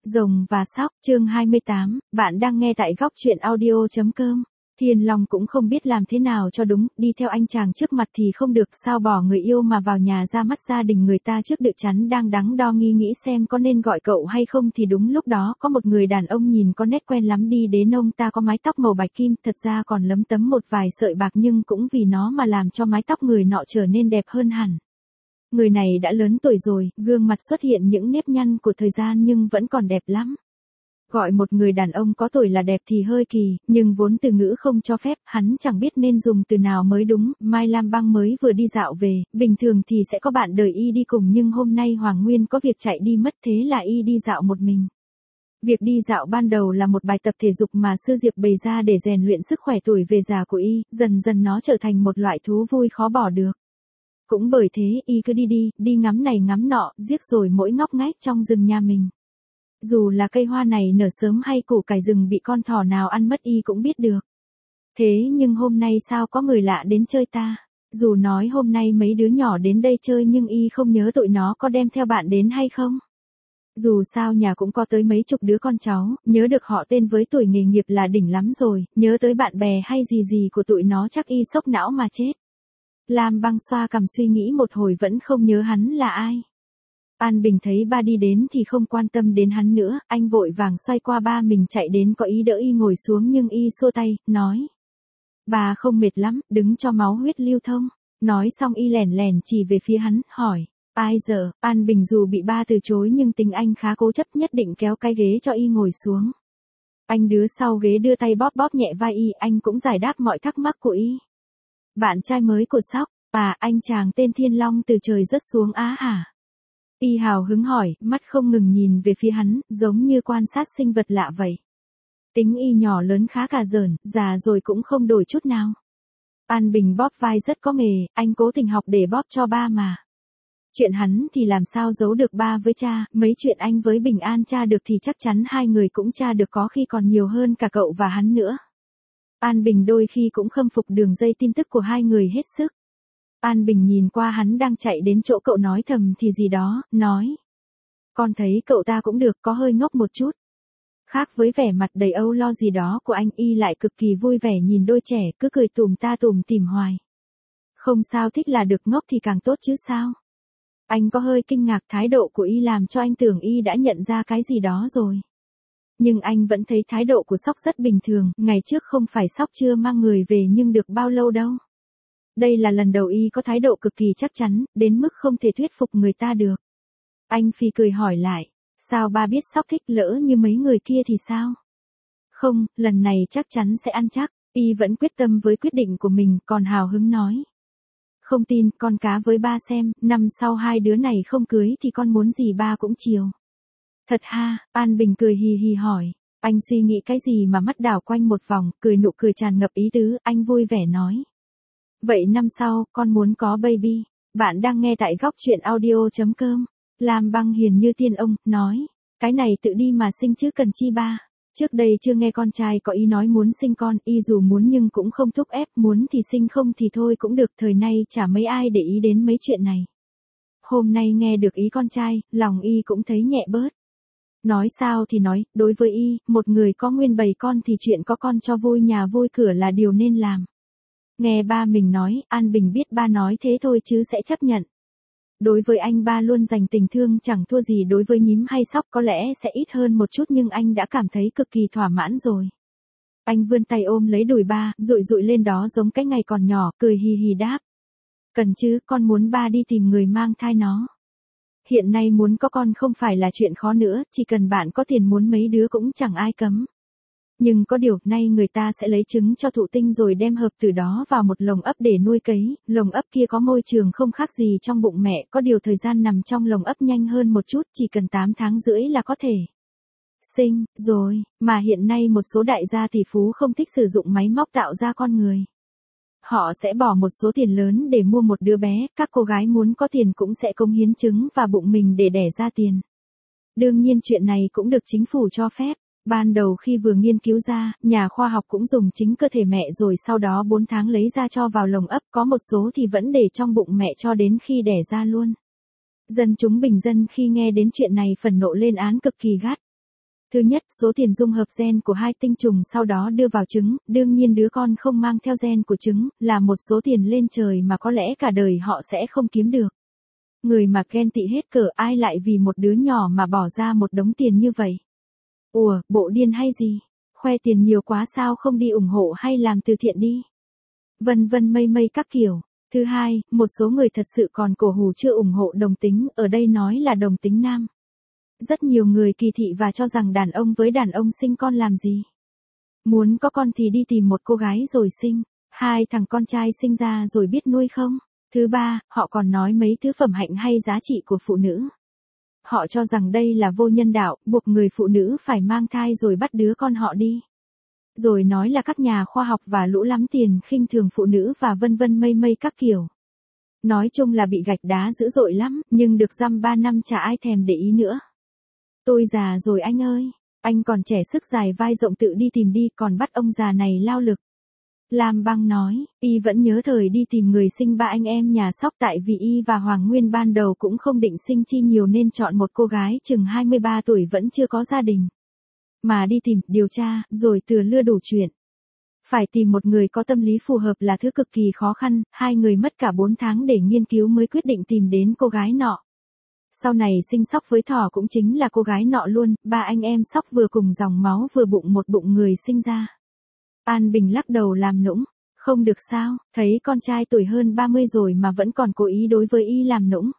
Rồng và Sóc, chương 28, bạn đang nghe tại góc truyện audio.com. Thiên Long cũng không biết làm thế nào cho đúng, đi theo anh chàng trước mặt thì không được, sao bỏ người yêu mà vào nhà ra mắt gia đình người ta trước được, chắn đang đắn đo nghĩ xem có nên gọi cậu hay không thì đúng lúc đó có một người đàn ông nhìn có nét quen lắm đi đến, ông ta có mái tóc màu bạch kim, thật ra còn lấm tấm một vài sợi bạc nhưng cũng vì nó mà làm cho mái tóc người nọ trở nên đẹp hơn hẳn. Người này đã lớn tuổi rồi, gương mặt xuất hiện những nếp nhăn của thời gian nhưng vẫn còn đẹp lắm. Gọi một người đàn ông có tuổi là đẹp thì hơi kỳ, nhưng vốn từ ngữ không cho phép, hắn chẳng biết nên dùng từ nào mới đúng. Mai Lam Băng mới vừa đi dạo về, bình thường thì sẽ có bạn đời y đi cùng nhưng hôm nay Hoàng Nguyên có việc chạy đi mất, thế là y đi dạo một mình. Việc đi dạo ban đầu là một bài tập thể dục mà sư Diệp bày ra để rèn luyện sức khỏe tuổi về già của y, dần dần nó trở thành một loại thú vui khó bỏ được. Cũng bởi thế y cứ đi ngắm này ngắm nọ, riếc rồi mỗi ngóc ngách trong rừng nhà mình. Dù là cây hoa này nở sớm hay củ cải rừng bị con thỏ nào ăn mất y cũng biết được. Thế nhưng hôm nay sao có người lạ đến chơi ta? Dù nói hôm nay mấy đứa nhỏ đến đây chơi nhưng y không nhớ tụi nó có đem theo bạn đến hay không. Dù sao nhà cũng có tới mấy chục đứa con cháu, nhớ được họ tên với tuổi nghề nghiệp là đỉnh lắm rồi, nhớ tới bạn bè hay gì của tụi nó chắc y sốc não mà chết. Lam Băng xoa cằm suy nghĩ một hồi vẫn không nhớ hắn là ai. An Bình thấy ba đi đến thì không quan tâm đến hắn nữa, anh vội vàng xoay qua ba mình chạy đến có ý đỡ y ngồi xuống nhưng y xua tay, nói. Bà không mệt lắm, đứng cho máu huyết lưu thông. Nói xong y lèn lèn chỉ về phía hắn, hỏi. Ai giờ, An Bình dù bị ba từ chối nhưng tính anh khá cố chấp, nhất định kéo cái ghế cho y ngồi xuống. Anh đứa sau ghế đưa tay bóp bóp nhẹ vai y, anh cũng giải đáp mọi thắc mắc của y. Bạn trai mới của Sóc, anh chàng tên Thiên Long từ trời rớt xuống á hả? Y hào hứng hỏi, mắt không ngừng nhìn về phía hắn, giống như quan sát sinh vật lạ vậy. Tính y nhỏ lớn khá cà giỡn, già rồi cũng không đổi chút nào. An Bình bóp vai rất có nghề, anh cố tình học để bóp cho ba mà. Chuyện hắn thì làm sao giấu được ba với cha, mấy chuyện anh với Bình An tra được thì chắc chắn hai người cũng tra được, có khi còn nhiều hơn cả cậu và hắn nữa. An Bình đôi khi cũng khâm phục đường dây tin tức của hai người hết sức. An Bình nhìn qua hắn đang chạy đến chỗ cậu nói thầm thì gì đó, nói. Con thấy cậu ta cũng được, có hơi ngốc một chút. Khác với vẻ mặt đầy âu lo gì đó của anh, y lại cực kỳ vui vẻ nhìn đôi trẻ, cứ cười tùm ta tùm tìm hoài. Không sao, thích là được, ngốc thì càng tốt chứ sao. Anh có hơi kinh ngạc, thái độ của y làm cho anh tưởng y đã nhận ra cái gì đó rồi. Nhưng anh vẫn thấy thái độ của Sóc rất bình thường, ngày trước không phải Sóc chưa mang người về nhưng được bao lâu đâu. Đây là lần đầu y có thái độ cực kỳ chắc chắn, đến mức không thể thuyết phục người ta được. Anh phì cười hỏi lại, sao ba biết Sóc thích, lỡ như mấy người kia thì sao? Không, lần này chắc chắn sẽ ăn chắc, y vẫn quyết tâm với quyết định của mình, còn hào hứng nói. Không tin, con cá với ba xem, năm sau hai đứa này không cưới thì con muốn gì ba cũng chiều. Thật ha, An Bình cười hì hì hỏi, anh suy nghĩ cái gì mà mắt đảo quanh một vòng, cười nụ cười tràn ngập ý tứ, anh vui vẻ nói. Vậy năm sau, con muốn có baby. Bạn đang nghe tại góc truyện audio.com. Lam Băng hiền như tiên ông, nói. Cái này tự đi mà sinh chứ cần chi ba. Trước đây chưa nghe con trai có ý nói muốn sinh con, y dù muốn nhưng cũng không thúc ép, muốn thì sinh không thì thôi cũng được, thời nay chả mấy ai để ý đến mấy chuyện này. Hôm nay nghe được ý con trai, lòng y cũng thấy nhẹ bớt. Nói sao thì nói, đối với y, một người có nguyên bầy con thì chuyện có con cho vui nhà vui cửa là điều nên làm. Nghe ba mình nói, An Bình biết ba nói thế thôi chứ sẽ chấp nhận. Đối với anh ba luôn dành tình thương chẳng thua gì đối với nhím hay Sóc, có lẽ sẽ ít hơn một chút nhưng anh đã cảm thấy cực kỳ thỏa mãn rồi. Anh vươn tay ôm lấy đùi ba, dụi dụi lên đó giống cái ngày còn nhỏ, cười hì hì đáp. Cần chứ, con muốn ba đi tìm người mang thai nó. Hiện nay muốn có con không phải là chuyện khó nữa, chỉ cần bạn có tiền muốn mấy đứa cũng chẳng ai cấm. Nhưng có điều, nay người ta sẽ lấy trứng cho thụ tinh rồi đem hợp từ đó vào một lồng ấp để nuôi cấy, lồng ấp kia có môi trường không khác gì trong bụng mẹ, có điều thời gian nằm trong lồng ấp nhanh hơn một chút, chỉ cần 8 tháng rưỡi là có thể sinh, rồi, mà hiện nay một số đại gia tỷ phú không thích sử dụng máy móc tạo ra con người. Họ sẽ bỏ một số tiền lớn để mua một đứa bé, các cô gái muốn có tiền cũng sẽ cống hiến trứng và bụng mình để đẻ ra tiền. Đương nhiên chuyện này cũng được chính phủ cho phép. Ban đầu khi vừa nghiên cứu ra, nhà khoa học cũng dùng chính cơ thể mẹ rồi sau đó 4 tháng lấy ra cho vào lồng ấp, có một số thì vẫn để trong bụng mẹ cho đến khi đẻ ra luôn. Dân chúng bình dân khi nghe đến chuyện này phần nộ lên án cực kỳ gắt. Thứ nhất, số tiền dung hợp gen của hai tinh trùng sau đó đưa vào trứng, đương nhiên đứa con không mang theo gen của trứng, là một số tiền lên trời mà có lẽ cả đời họ sẽ không kiếm được. Người mà ghen tị hết cỡ, ai lại vì một đứa nhỏ mà bỏ ra một đống tiền như vậy. Ủa, bộ điên hay gì? Khoe tiền nhiều quá sao không đi ủng hộ hay làm từ thiện đi? Vân vân mây mây các kiểu. Thứ hai, một số người thật sự còn cổ hủ chưa ủng hộ đồng tính, ở đây nói là đồng tính nam. Rất nhiều người kỳ thị và cho rằng đàn ông với đàn ông sinh con làm gì. Muốn có con thì đi tìm một cô gái rồi sinh. Hai thằng con trai sinh ra rồi biết nuôi không? Thứ ba, họ còn nói mấy thứ phẩm hạnh hay giá trị của phụ nữ. Họ cho rằng đây là vô nhân đạo, buộc người phụ nữ phải mang thai rồi bắt đứa con họ đi. Rồi nói là các nhà khoa học và lũ lắm tiền khinh thường phụ nữ và vân vân mây mây các kiểu. Nói chung là bị gạch đá dữ dội lắm, nhưng được dăm 3 năm chả ai thèm để ý nữa. Tôi già rồi anh ơi, anh còn trẻ sức dài vai rộng tự đi tìm đi, còn bắt ông già này lao lực. Lam Băng nói, y vẫn nhớ thời đi tìm người sinh ba anh em nhà Sóc tại vì y và Hoàng Nguyên ban đầu cũng không định sinh chi nhiều nên chọn một cô gái chừng 23 tuổi vẫn chưa có gia đình. Mà đi tìm, điều tra, rồi từ lưa đủ chuyện. Phải tìm một người có tâm lý phù hợp là thứ cực kỳ khó khăn, hai người mất cả 4 tháng để nghiên cứu mới quyết định tìm đến cô gái nọ. Sau này sinh Sóc với Thỏ cũng chính là cô gái nọ luôn, ba anh em Sóc vừa cùng dòng máu vừa bụng một bụng người sinh ra. An Bình lắc đầu làm nũng, không được sao, thấy con trai tuổi hơn 30 rồi mà vẫn còn cố ý đối với y làm nũng.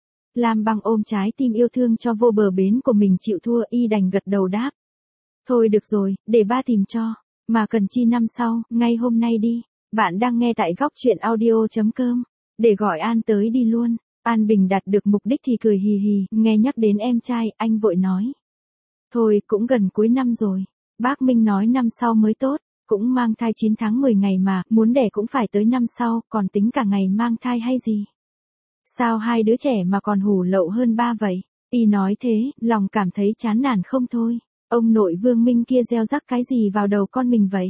Lam Băng ôm trái tim yêu thương cho vô bờ bến của mình chịu thua, y đành gật đầu đáp. Thôi được rồi, để ba tìm cho, mà cần chi năm sau, ngay hôm nay đi. Bạn đang nghe tại góc chuyện audio.com, để gọi An tới đi luôn. An Bình đạt được mục đích thì cười hì hì, nghe nhắc đến em trai, anh vội nói. Thôi, cũng gần cuối năm rồi, bác Minh nói năm sau mới tốt. Cũng mang thai 9 tháng 10 ngày mà, muốn đẻ cũng phải tới năm sau, còn tính cả ngày mang thai hay gì? Sao hai đứa trẻ mà còn hủ lậu hơn ba vậy? Y nói thế, lòng cảm thấy chán nản không thôi. Ông nội Vương Minh kia gieo rắc cái gì vào đầu con mình vậy?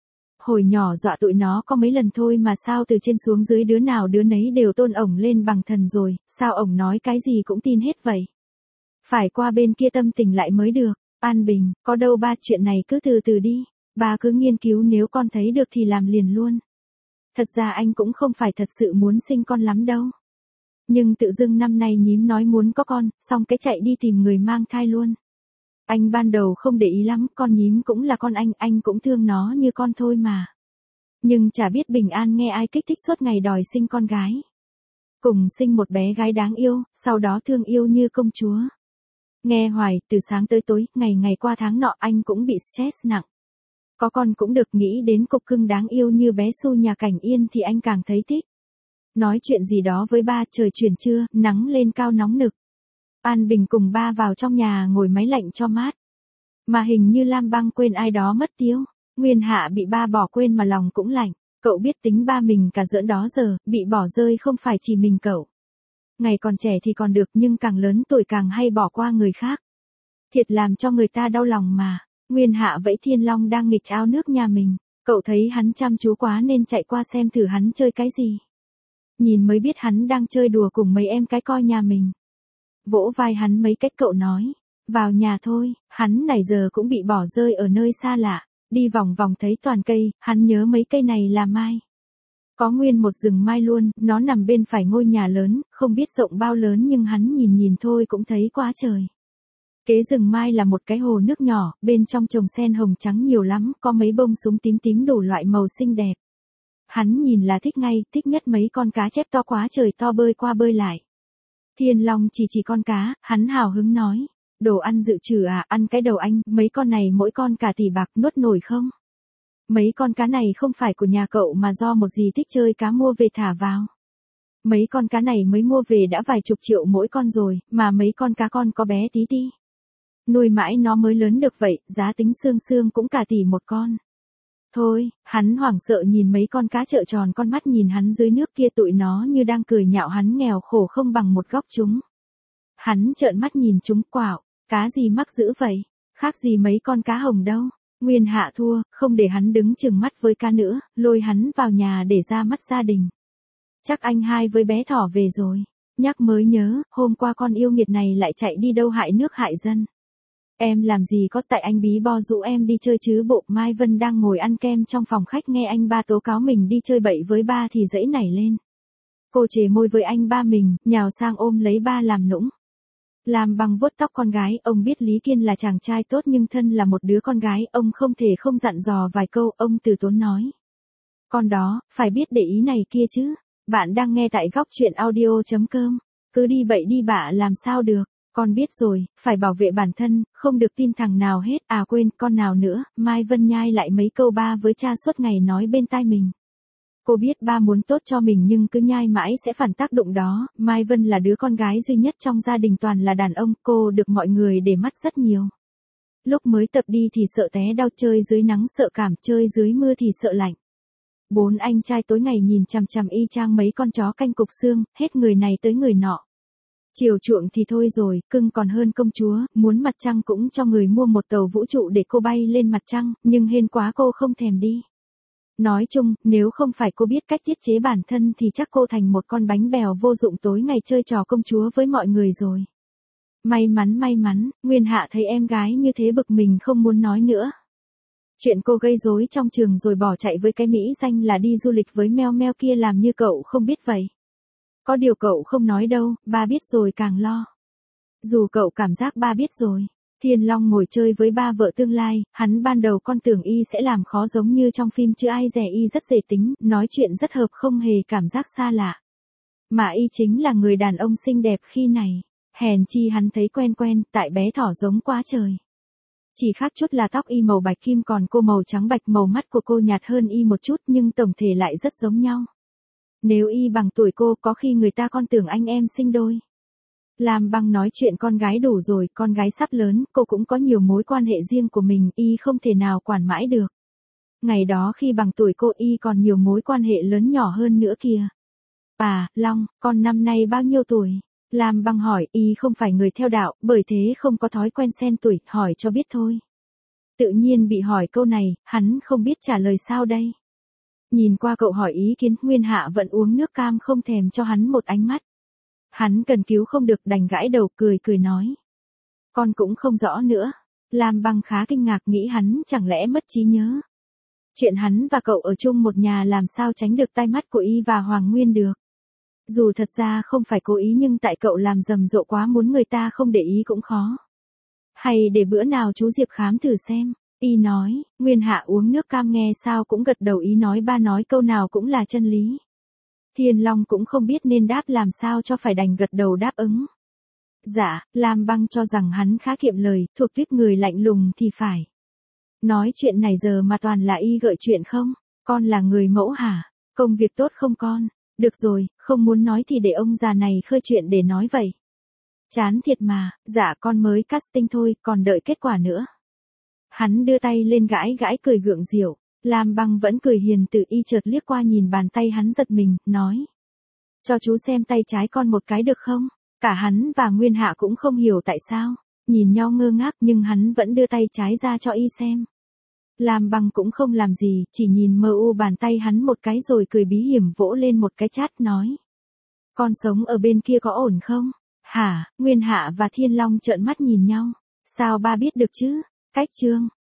Hồi nhỏ dọa tụi nó có mấy lần thôi mà sao từ trên xuống dưới đứa nào đứa nấy đều tôn ổng lên bằng thần rồi, sao ổng nói cái gì cũng tin hết vậy? Phải qua bên kia tâm tình lại mới được. An Bình, có đâu ba, chuyện này cứ từ từ đi. Bà cứ nghiên cứu, nếu con thấy được thì làm liền luôn. Thật ra anh cũng không phải thật sự muốn sinh con lắm đâu. Nhưng tự dưng năm nay nhím nói muốn có con, xong cái chạy đi tìm người mang thai luôn. Anh ban đầu không để ý lắm, con nhím cũng là con anh cũng thương nó như con thôi mà. Nhưng chả biết bình an nghe ai kích thích suốt ngày đòi sinh con gái. Cùng sinh một bé gái đáng yêu, sau đó thương yêu như công chúa. Nghe hoài, từ sáng tới tối, ngày ngày qua tháng nọ anh cũng bị stress nặng. Có con cũng được, nghĩ đến cục cưng đáng yêu như bé Su nhà Cảnh Yên thì anh càng thấy thích. Nói chuyện gì đó với ba, trời chuyển trưa, nắng lên cao nóng nực. An Bình cùng ba vào trong nhà ngồi máy lạnh cho mát. Mà hình như Lam Băng quên ai đó mất tiêu. Nguyên Hạ bị ba bỏ quên mà lòng cũng lạnh. Cậu biết tính ba mình cả giỡn đó giờ, bị bỏ rơi không phải chỉ mình cậu. Ngày còn trẻ thì còn được nhưng càng lớn tuổi càng hay bỏ qua người khác. Thiệt làm cho người ta đau lòng mà. Nguyên Hạ vẫy Thiên Long đang nghịch ao nước nhà mình. Cậu thấy hắn chăm chú quá nên chạy qua xem thử hắn chơi cái gì. Nhìn mới biết hắn đang chơi đùa cùng mấy em cái coi nhà mình. Vỗ vai hắn mấy cách cậu nói. Vào nhà thôi, hắn nãy giờ cũng bị bỏ rơi ở nơi xa lạ. Đi vòng vòng thấy toàn cây, hắn nhớ mấy cây này là mai. Có nguyên một rừng mai luôn, nó nằm bên phải ngôi nhà lớn, không biết rộng bao lớn nhưng hắn nhìn nhìn thôi cũng thấy quá trời. Kế rừng mai là một cái hồ nước nhỏ, bên trong trồng sen hồng trắng nhiều lắm, có mấy bông súng tím tím đủ loại màu xinh đẹp. Hắn nhìn là thích ngay, thích nhất mấy con cá chép to quá trời to bơi qua bơi lại. Thiên Long chỉ con cá, hắn hào hứng nói. Đồ ăn dự trữ à, ăn cái đầu anh, mấy con này mỗi con cả tỷ bạc, nuốt nổi không? Mấy con cá này không phải của nhà cậu mà do một dì thích chơi cá mua về thả vào. Mấy con cá này mới mua về đã vài chục triệu mỗi con rồi, mà mấy con cá con có bé tí tí. Nuôi mãi nó mới lớn được vậy, giá tính xương xương cũng cả tỷ một con. Thôi, hắn hoảng sợ nhìn mấy con cá trợn tròn con mắt nhìn hắn dưới nước kia, tụi nó như đang cười nhạo hắn nghèo khổ không bằng một góc chúng. Hắn trợn mắt nhìn chúng, quạo, cá gì mắc dữ vậy, khác gì mấy con cá hồng đâu. Nguyên Hạ thua, không để hắn đứng chừng mắt với cá nữa, lôi hắn vào nhà để ra mắt gia đình. Chắc anh hai với bé Thỏ về rồi. Nhắc mới nhớ, hôm qua con yêu nghiệt này lại chạy đi đâu hại nước hại dân. Em làm gì có, tại anh bí bo rủ em đi chơi chứ bộ. Mai Vân đang ngồi ăn kem trong phòng khách nghe anh ba tố cáo mình đi chơi bậy với ba thì dẫy nảy lên. Cô chề môi với anh ba mình, nhào sang ôm lấy ba làm nũng. Lam Băng vuốt tóc con gái, ông biết Lý Kiên là chàng trai tốt nhưng thân là một đứa con gái, ông không thể không dặn dò vài câu, ông từ tốn nói. Con đó, phải biết để ý này kia chứ. Bạn đang nghe tại góc truyện audio.com. Cứ đi bậy đi bạ làm sao được. Con biết rồi, phải bảo vệ bản thân, không được tin thằng nào hết. À quên, con nào nữa. Mai Vân nhai lại mấy câu ba với cha suốt ngày nói bên tai mình. Cô biết ba muốn tốt cho mình nhưng cứ nhai mãi sẽ phản tác dụng đó. Mai Vân là đứa con gái duy nhất trong gia đình toàn là đàn ông, cô được mọi người để mắt rất nhiều. Lúc mới tập đi thì sợ té đau, chơi dưới nắng sợ cảm, chơi dưới mưa thì sợ lạnh. 4 anh trai tối ngày nhìn chằm chằm y chang mấy con chó canh cục xương, hết người này tới người nọ. Chiều chuộng thì thôi rồi, cưng còn hơn công chúa, muốn mặt trăng cũng cho người mua một tàu vũ trụ để cô bay lên mặt trăng, nhưng hên quá cô không thèm đi. Nói chung, nếu không phải cô biết cách tiết chế bản thân thì chắc cô thành một con bánh bèo vô dụng tối ngày chơi trò công chúa với mọi người rồi. May mắn, Nguyên Hạ thấy em gái như thế bực mình không muốn nói nữa. Chuyện cô gây rối trong trường rồi bỏ chạy với cái mỹ danh là đi du lịch với meo meo kia làm như cậu không biết vậy. Có điều cậu không nói đâu, ba biết rồi càng lo. Dù cậu cảm giác ba biết rồi. Thiên Long ngồi chơi với ba vợ tương lai, hắn ban đầu con tưởng y sẽ làm khó giống như trong phim chứ ai dè y rất dễ tính, nói chuyện rất hợp không hề cảm giác xa lạ. Mà y chính là người đàn ông xinh đẹp khi này. Hèn chi hắn thấy quen, tại bé thỏ giống quá trời. Chỉ khác chút là tóc y màu bạch kim còn cô màu trắng bạch, màu mắt của cô nhạt hơn y một chút nhưng tổng thể lại rất giống nhau. Nếu y bằng tuổi cô có khi người ta còn tưởng anh em sinh đôi. Lam Băng nói chuyện con gái đủ rồi, con gái sắp lớn, cô cũng có nhiều mối quan hệ riêng của mình, y không thể nào quản mãi được. Ngày đó khi bằng tuổi cô y còn nhiều mối quan hệ lớn nhỏ hơn nữa kìa. À, Long, con năm nay bao nhiêu tuổi? Lam Băng hỏi, y không phải người theo đạo, bởi thế không có thói quen xen tuổi, hỏi cho biết thôi. Tự nhiên bị hỏi câu này, hắn không biết trả lời sao đây. Nhìn qua cậu hỏi ý kiến, Nguyên Hạ vẫn uống nước cam không thèm cho hắn một ánh mắt. Hắn cần cứu không được đành gãi đầu cười nói. Con cũng không rõ nữa. Lam Băng khá kinh ngạc nghĩ hắn chẳng lẽ mất trí nhớ. Chuyện hắn và cậu ở chung một nhà làm sao tránh được tai mắt của y và Hoàng Nguyên được. Dù thật ra không phải cố ý nhưng tại cậu làm rầm rộ quá muốn người ta không để ý cũng khó. Hay để bữa nào chú Diệp khám thử xem. Y nói, Nguyên Hạ uống nước cam nghe sao cũng gật đầu ý nói ba nói câu nào cũng là chân lý. Thiên Long cũng không biết nên đáp làm sao cho phải đành gật đầu đáp ứng. Dạ, Lam Băng cho rằng hắn khá kiệm lời, thuộc tuyết người lạnh lùng thì phải. Nói chuyện này giờ mà toàn là y gợi chuyện không? Con là người mẫu hả? Công việc tốt không con? Được rồi, không muốn nói thì để ông già này khơi chuyện để nói vậy. Chán thiệt mà, dạ con mới casting thôi, còn đợi kết quả nữa. Hắn đưa tay lên gãi cười gượng giễu. Lam Băng vẫn cười hiền từ y chợt liếc qua nhìn bàn tay hắn giật mình, nói. Cho chú xem tay trái con một cái được không? Cả hắn và Nguyên Hạ cũng không hiểu tại sao. Nhìn nhau ngơ ngác nhưng hắn vẫn đưa tay trái ra cho y xem. Lam Băng cũng không làm gì, chỉ nhìn mơ u bàn tay hắn một cái rồi cười bí hiểm vỗ lên một cái chát nói. Con sống ở bên kia có ổn không? Hả? Nguyên Hạ và Thiên Long trợn mắt nhìn nhau. Sao ba biết được chứ? Cách chương.